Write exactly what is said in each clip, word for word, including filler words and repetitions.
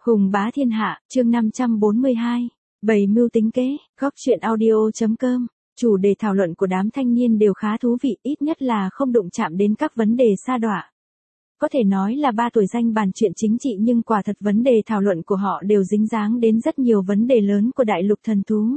Hùng bá thiên hạ, chương năm trăm bốn mươi hai. Bày mưu tính kế, góc truyện audio.com. Chủ đề thảo luận của đám thanh niên đều khá thú vị, ít nhất là không đụng chạm đến các vấn đề sa đọa. Có thể nói là ba tuổi danh bàn chuyện chính trị, nhưng quả thật vấn đề thảo luận của họ đều dính dáng đến rất nhiều vấn đề lớn của đại lục thần thú.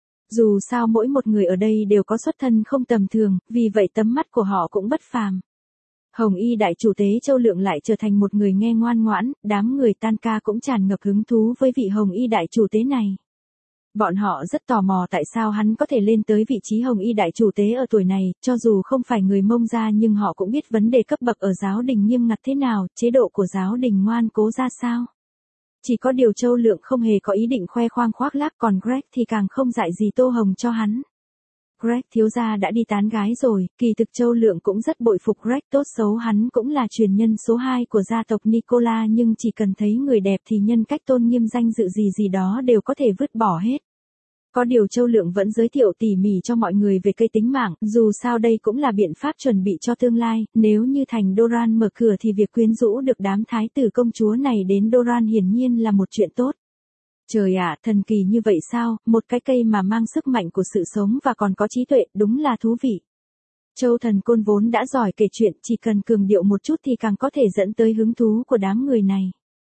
Dù sao mỗi một người ở đây đều có xuất thân không tầm thường, vì vậy tấm mắt của họ cũng bất phàm. Hồng Y đại chủ tế Châu Lượng lại trở thành một người nghe ngoan ngoãn, đám người tan ca cũng tràn ngập hứng thú với vị Hồng Y đại chủ tế này. Bọn họ rất tò mò tại sao hắn có thể lên tới vị trí Hồng Y đại chủ tế ở tuổi này, cho dù không phải người Mông gia nhưng họ cũng biết vấn đề cấp bậc ở giáo đình nghiêm ngặt thế nào, chế độ của giáo đình ngoan cố ra sao. Chỉ có điều Châu Lượng không hề có ý định khoe khoang khoác lác, còn Greg thì càng không dạy gì tô hồng cho hắn. Greg thiếu gia đã đi tán gái rồi, kỳ thực Châu Lượng cũng rất bội phục Greg, tốt xấu hắn cũng là truyền nhân số hai của gia tộc Nicola, nhưng chỉ cần thấy người đẹp thì nhân cách tôn nghiêm danh dự gì gì đó đều có thể vứt bỏ hết. Có điều Châu Lượng vẫn giới thiệu tỉ mỉ cho mọi người về cây tính mạng, dù sao đây cũng là biện pháp chuẩn bị cho tương lai, nếu như thành Doran mở cửa thì việc quyến rũ được đám thái tử công chúa này đến Doran hiển nhiên là một chuyện tốt. Trời ạ, thần kỳ như vậy sao, một cái cây mà mang sức mạnh của sự sống và còn có trí tuệ, đúng là thú vị. Châu Thần Côn vốn đã giỏi kể chuyện, chỉ cần cường điệu một chút thì càng có thể dẫn tới hứng thú của đám người này.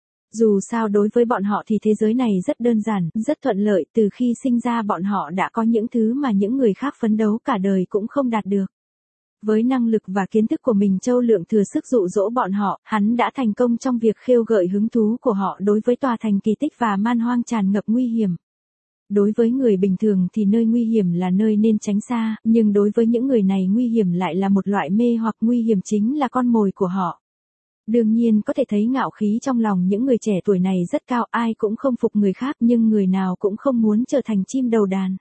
Dù sao đối với bọn họ thì thế giới này rất đơn giản, rất thuận lợi, từ khi sinh ra bọn họ đã có những thứ mà những người khác phấn đấu cả đời cũng không đạt được. Với năng lực và kiến thức của mình, Châu Lượng thừa sức dụ dỗ bọn họ, hắn đã thành công trong việc khêu gợi hứng thú của họ đối với tòa thành kỳ tích và man hoang tràn ngập nguy hiểm. Đối với người bình thường thì nơi nguy hiểm là nơi nên tránh xa, nhưng đối với những người này nguy hiểm lại là một loại mê hoặc, nguy hiểm chính là con mồi của họ. Đương nhiên có thể thấy ngạo khí trong lòng những người trẻ tuổi này rất cao, ai cũng không phục người khác nhưng người nào cũng không muốn trở thành chim đầu đàn.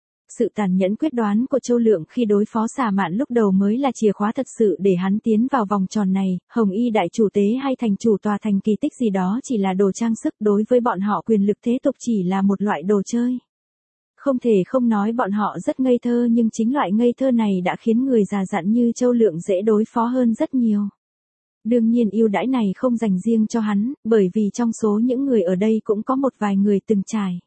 Sự tàn nhẫn quyết đoán của Châu Lượng khi đối phó Xà Mạn lúc đầu mới là chìa khóa thật sự để hắn tiến vào vòng tròn này. Hồng Y đại chủ tế hay thành chủ tòa thành kỳ tích gì đó chỉ là đồ trang sức, đối với bọn họ quyền lực thế tục chỉ là một loại đồ chơi. Không thể không nói bọn họ rất ngây thơ, nhưng chính loại ngây thơ này đã khiến người già dặn như Châu Lượng dễ đối phó hơn rất nhiều. Đương nhiên ưu đãi này không dành riêng cho hắn, bởi vì trong số những người ở đây cũng có một vài người từng trải.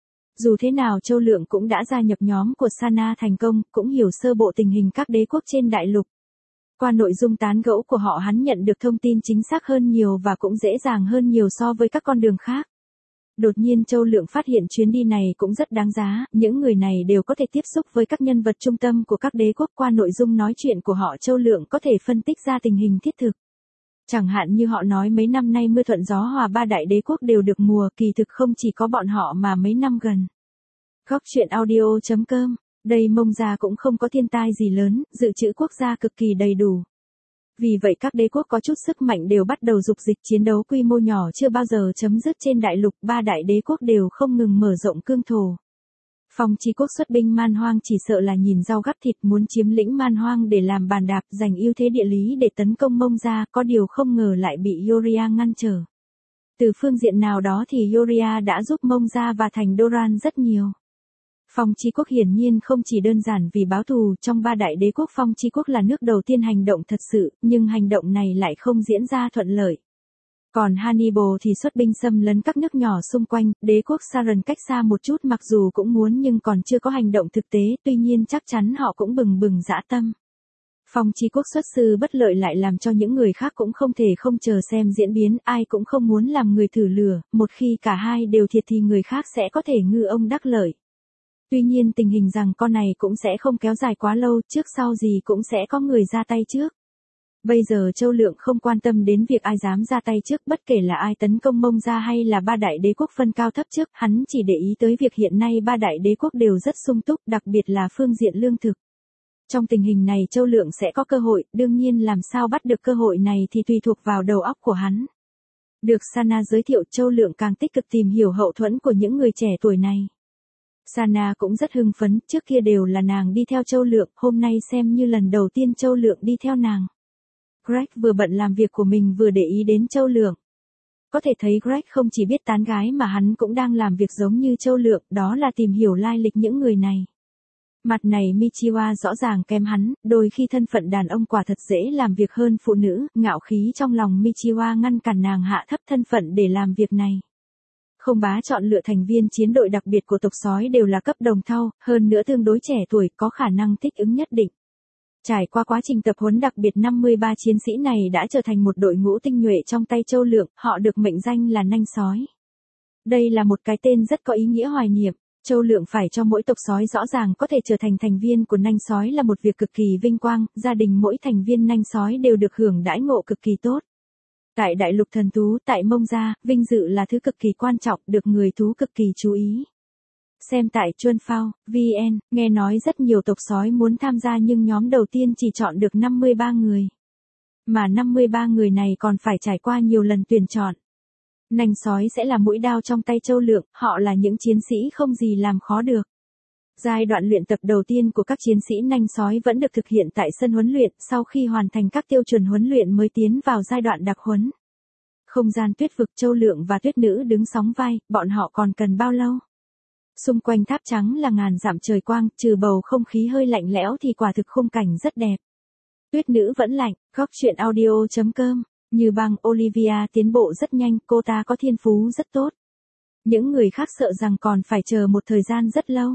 Dù thế nào Châu Lượng cũng đã gia nhập nhóm của Sana thành công, cũng hiểu sơ bộ tình hình các đế quốc trên đại lục. Qua nội dung tán gẫu của họ hắn nhận được thông tin chính xác hơn nhiều và cũng dễ dàng hơn nhiều so với các con đường khác. Đột nhiên Châu Lượng phát hiện chuyến đi này cũng rất đáng giá, những người này đều có thể tiếp xúc với các nhân vật trung tâm của các đế quốc, qua nội dung nói chuyện của họ Châu Lượng có thể phân tích ra tình hình thiết thực. Chẳng hạn như họ nói mấy năm nay mưa thuận gió hòa ba đại đế quốc đều được mùa, kỳ thực không chỉ có bọn họ mà mấy năm gần. Góc truyện audio.com, đây Mông gia cũng không có thiên tai gì lớn, dự trữ quốc gia cực kỳ đầy đủ. Vì vậy các đế quốc có chút sức mạnh đều bắt đầu dục dịch chiến đấu quy mô nhỏ chưa bao giờ chấm dứt trên đại lục, ba đại đế quốc đều không ngừng mở rộng cương thổ. Phong Chi quốc xuất binh man hoang chỉ sợ là nhìn rau gắp thịt, muốn chiếm lĩnh man hoang để làm bàn đạp, giành ưu thế địa lý để tấn công Mông gia, có điều không ngờ lại bị Yoria ngăn trở. Từ phương diện nào đó thì Yoria đã giúp Mông gia và thành Doran rất nhiều. Phong Chi quốc hiển nhiên không chỉ đơn giản vì báo thù, trong ba đại đế quốc Phong Chi quốc là nước đầu tiên hành động thật sự, nhưng hành động này lại không diễn ra thuận lợi. Còn Hannibal thì xuất binh xâm lấn các nước nhỏ xung quanh, đế quốc Saran cách xa một chút mặc dù cũng muốn nhưng còn chưa có hành động thực tế, tuy nhiên chắc chắn họ cũng bừng bừng dã tâm. Phong Chi quốc xuất sư bất lợi lại làm cho những người khác cũng không thể không chờ xem diễn biến, ai cũng không muốn làm người thử lửa, một khi cả hai đều thiệt thì người khác sẽ có thể ngư ông đắc lợi. Tuy nhiên tình hình rằng con này cũng sẽ không kéo dài quá lâu, trước sau gì cũng sẽ có người ra tay trước. Bây giờ Châu Lượng không quan tâm đến việc ai dám ra tay trước, bất kể là ai tấn công Mông gia hay là ba đại đế quốc phân cao thấp trước, hắn chỉ để ý tới việc hiện nay ba đại đế quốc đều rất sung túc, đặc biệt là phương diện lương thực. Trong tình hình này Châu Lượng sẽ có cơ hội, đương nhiên làm sao bắt được cơ hội này thì tùy thuộc vào đầu óc của hắn. Được Sana giới thiệu, Châu Lượng càng tích cực tìm hiểu hậu thuẫn của những người trẻ tuổi này. Sana cũng rất hưng phấn, trước kia đều là nàng đi theo Châu Lượng, hôm nay xem như lần đầu tiên Châu Lượng đi theo nàng. Greg vừa bận làm việc của mình vừa để ý đến Châu Lượng. Có thể thấy Greg không chỉ biết tán gái mà hắn cũng đang làm việc giống như Châu Lượng, đó là tìm hiểu lai lịch những người này. Mặt này Michiwa rõ ràng kém hắn, đôi khi thân phận đàn ông quả thật dễ làm việc hơn phụ nữ, ngạo khí trong lòng Michiwa ngăn cản nàng hạ thấp thân phận để làm việc này. Không bá chọn lựa thành viên chiến đội đặc biệt của tộc sói đều là cấp đồng thau, hơn nữa tương đối trẻ tuổi, có khả năng thích ứng nhất định. Trải qua quá trình tập huấn đặc biệt năm mươi ba chiến sĩ này đã trở thành một đội ngũ tinh nhuệ trong tay Châu Lượng, họ được mệnh danh là nanh sói. Đây là một cái tên rất có ý nghĩa hoài niệm. Châu Lượng phải cho mỗi tộc sói rõ ràng có thể trở thành thành viên của nanh sói là một việc cực kỳ vinh quang, gia đình mỗi thành viên nanh sói đều được hưởng đãi ngộ cực kỳ tốt. Tại đại lục thần thú, tại Mông Gia, vinh dự là thứ cực kỳ quan trọng, được người thú cực kỳ chú ý. Xem tại Chuân Phao, vn, nghe nói rất nhiều tộc sói muốn tham gia nhưng nhóm đầu tiên chỉ chọn được năm mươi ba người. Mà năm mươi ba người này còn phải trải qua nhiều lần tuyển chọn. Nanh sói sẽ là mũi đao trong tay Châu Lượng, họ là những chiến sĩ không gì làm khó được. Giai đoạn luyện tập đầu tiên của các chiến sĩ nanh sói vẫn được thực hiện tại sân huấn luyện, sau khi hoàn thành các tiêu chuẩn huấn luyện mới tiến vào giai đoạn đặc huấn. Không gian tuyết vực, Châu Lượng và tuyết nữ đứng sóng vai, bọn họ còn cần bao lâu? Xung quanh tháp trắng là ngàn dặm trời quang, trừ bầu không khí hơi lạnh lẽo thì quả thực khung cảnh rất đẹp. Tuyết nữ vẫn lạnh, góc truyện audio chấm com. Như băng, Olivia tiến bộ rất nhanh, cô ta có thiên phú rất tốt. Những người khác sợ rằng còn phải chờ một thời gian rất lâu.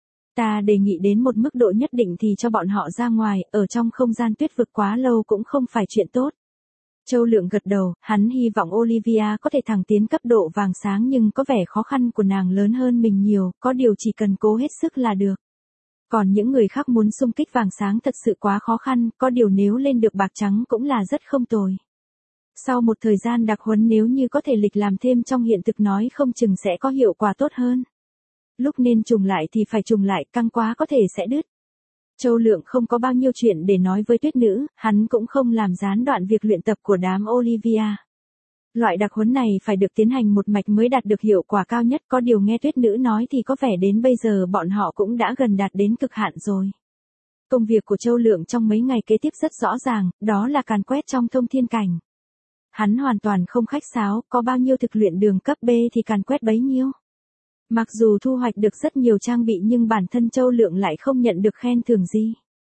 Ta đề nghị đến một mức độ nhất định thì cho bọn họ ra ngoài, ở trong không gian tuyết vực quá lâu cũng không phải chuyện tốt. Châu Lượng gật đầu, hắn hy vọng Olivia có thể thẳng tiến cấp độ vàng sáng nhưng có vẻ khó khăn của nàng lớn hơn mình nhiều, có điều chỉ cần cố hết sức là được. Còn những người khác muốn xung kích vàng sáng thật sự quá khó khăn, có điều nếu lên được bạc trắng cũng là rất không tồi. Sau một thời gian đặc huấn nếu như có thể lịch làm thêm trong hiện thực nói không chừng sẽ có hiệu quả tốt hơn. Lúc nên trùng lại thì phải trùng lại, căng quá có thể sẽ đứt. Châu Lượng không có bao nhiêu chuyện để nói với tuyết nữ, hắn cũng không làm gián đoạn việc luyện tập của đám Olivia. Loại đặc huấn này phải được tiến hành một mạch mới đạt được hiệu quả cao nhất, có điều nghe tuyết nữ nói thì có vẻ đến bây giờ bọn họ cũng đã gần đạt đến cực hạn rồi. Công việc của Châu Lượng trong mấy ngày kế tiếp rất rõ ràng, đó là càn quét trong thông thiên cảnh. Hắn hoàn toàn không khách sáo, có bao nhiêu thực luyện đường cấp B thì càn quét bấy nhiêu. Mặc dù thu hoạch được rất nhiều trang bị nhưng bản thân Châu Lượng lại không nhận được khen thưởng gì.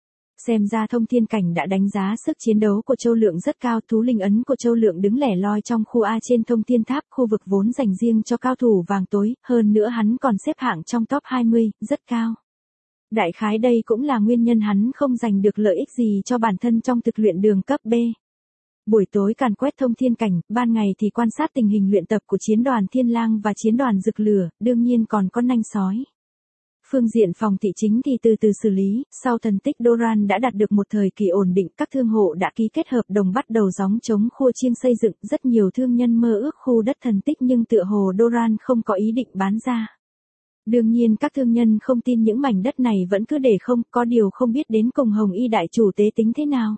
Xem ra thông thiên cảnh đã đánh giá sức chiến đấu của Châu Lượng rất cao, thú linh ấn của Châu Lượng đứng lẻ loi trong khu A trên thông thiên tháp, khu vực vốn dành riêng cho cao thủ vàng tối, hơn nữa hắn còn xếp hạng trong top hai mươi, rất cao. Đại khái đây cũng là nguyên nhân hắn không giành được lợi ích gì cho bản thân trong thực luyện đường cấp B. Buổi tối càn quét thông thiên cảnh, ban ngày thì quan sát tình hình luyện tập của chiến đoàn Thiên Lang và chiến đoàn Rực Lửa, đương nhiên còn có nanh sói. Phương diện phòng thị chính thì từ từ xử lý, sau thần tích Doran đã đạt được một thời kỳ ổn định, các thương hộ đã ký kết hợp đồng bắt đầu gióng chống khua chiêng xây dựng, rất nhiều thương nhân mơ ước khu đất thần tích nhưng tựa hồ Doran không có ý định bán ra. Đương nhiên các thương nhân không tin những mảnh đất này vẫn cứ để không, có điều không biết đến cùng Hồng Y đại chủ tế tính thế nào.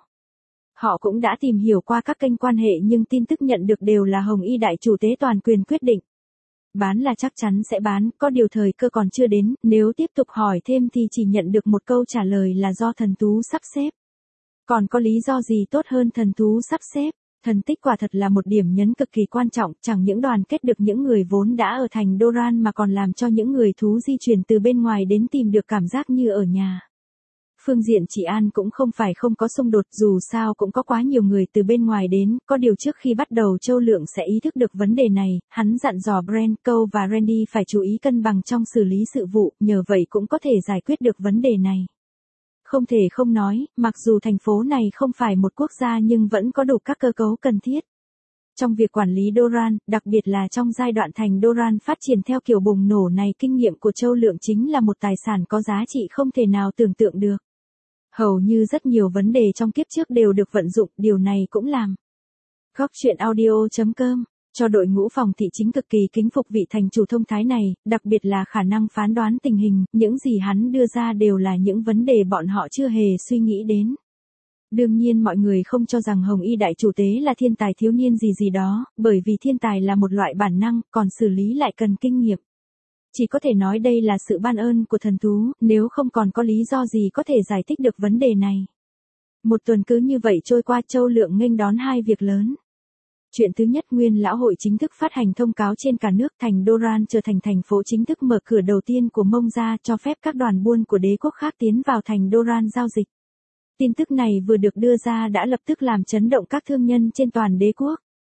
Họ cũng đã tìm hiểu qua các kênh quan hệ nhưng tin tức nhận được đều là Hồng Y đại chủ tế toàn quyền quyết định. Bán là chắc chắn sẽ bán, có điều thời cơ còn chưa đến, nếu tiếp tục hỏi thêm thì chỉ nhận được một câu trả lời là do thần thú sắp xếp. Còn có lý do gì tốt hơn thần thú sắp xếp? Thần tích quả thật là một điểm nhấn cực kỳ quan trọng, chẳng những đoàn kết được những người vốn đã ở thành Doran mà còn làm cho những người thú di chuyển từ bên ngoài đến tìm được cảm giác như ở nhà. Phương diện trị an cũng không phải không có xung đột, dù sao cũng có quá nhiều người từ bên ngoài đến, có điều trước khi bắt đầu Châu Lượng sẽ ý thức được vấn đề này, hắn dặn dò Brent, Cole và Randy phải chú ý cân bằng trong xử lý sự vụ, nhờ vậy cũng có thể giải quyết được vấn đề này. Không thể không nói, mặc dù thành phố này không phải một quốc gia nhưng vẫn có đủ các cơ cấu cần thiết. Trong việc quản lý Doran, đặc biệt là trong giai đoạn thành Doran phát triển theo kiểu bùng nổ này, kinh nghiệm của Châu Lượng chính là một tài sản có giá trị không thể nào tưởng tượng được. Hầu như rất nhiều vấn đề trong kiếp trước đều được vận dụng, điều này cũng làm góc truyện audio chấm com cho đội ngũ phòng thị chính cực kỳ kính phục vị thành chủ thông thái này, đặc biệt là khả năng phán đoán tình hình, những gì hắn đưa ra đều là những vấn đề bọn họ chưa hề suy nghĩ đến. Đương nhiên mọi người không cho rằng Hồng Y đại chủ tế là thiên tài thiếu niên gì gì đó, bởi vì thiên tài là một loại bản năng, còn xử lý lại cần kinh nghiệm. Chỉ có thể nói đây là sự ban ơn của thần thú, nếu không còn có lý do gì có thể giải thích được vấn đề này. Một tuần cứ như vậy trôi qua, Châu Lượng nghênh đón hai việc lớn. Chuyện thứ nhất, Nguyên Lão Hội chính thức phát hành thông cáo trên cả nước, thành Doran trở thành thành phố chính thức mở cửa đầu tiên của Mông Gia, cho phép các đoàn buôn của đế quốc khác tiến vào thành Doran giao dịch. Tin tức này vừa được đưa ra đã lập tức làm chấn động các thương nhân trên toàn đế quốc.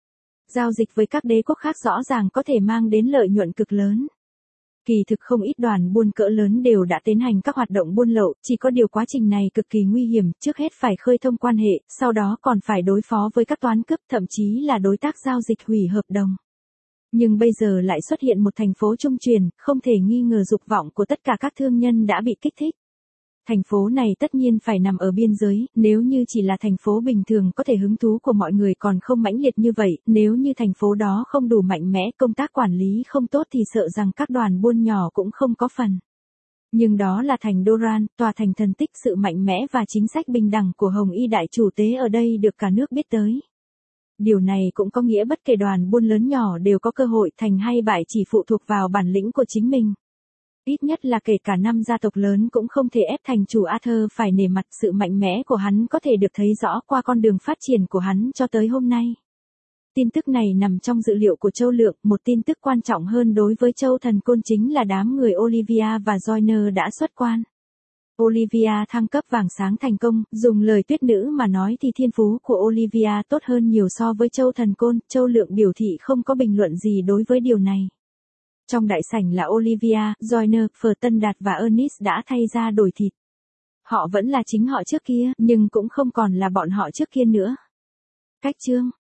Giao dịch với các đế quốc khác rõ ràng có thể mang đến lợi nhuận cực lớn. Kỳ thực không ít đoàn buôn cỡ lớn đều đã tiến hành các hoạt động buôn lậu, chỉ có điều quá trình này cực kỳ nguy hiểm, trước hết phải khơi thông quan hệ, sau đó còn phải đối phó với các toán cướp, thậm chí là đối tác giao dịch hủy hợp đồng. Nhưng bây giờ lại xuất hiện một thành phố trung truyền, không thể nghi ngờ dục vọng của tất cả các thương nhân đã bị kích thích. Thành phố này tất nhiên phải nằm ở biên giới, nếu như chỉ là thành phố bình thường có thể hứng thú của mọi người còn không mãnh liệt như vậy, nếu như thành phố đó không đủ mạnh mẽ, công tác quản lý không tốt thì sợ rằng các đoàn buôn nhỏ cũng không có phần. Nhưng đó là thành Doran, tòa thành thần tích, sự mạnh mẽ và chính sách bình đẳng của Hồng Y đại chủ tế ở đây được cả nước biết tới. Điều này cũng có nghĩa bất kể đoàn buôn lớn nhỏ đều có cơ hội, thành hay bại chỉ phụ thuộc vào bản lĩnh của chính mình. Ít nhất là kể cả năm gia tộc lớn cũng không thể ép thành chủ Arthur phải nể mặt, sự mạnh mẽ của hắn có thể được thấy rõ qua con đường phát triển của hắn cho tới hôm nay. Tin tức này nằm trong dữ liệu của Châu Lượng, một tin tức quan trọng hơn đối với Châu Thần Côn chính là đám người Olivia và Joyner đã xuất quan. Olivia thăng cấp vàng sáng thành công, dùng lời tuyết nữ mà nói thì thiên phú của Olivia tốt hơn nhiều so với Châu Thần Côn, Châu Lượng biểu thị không có bình luận gì đối với điều này. Trong đại sảnh là Olivia, Joyner, Phở Tân Đạt và Ernest đã thay ra đổi thịt. Họ vẫn là chính họ trước kia, nhưng cũng không còn là bọn họ trước kia nữa. Cách chương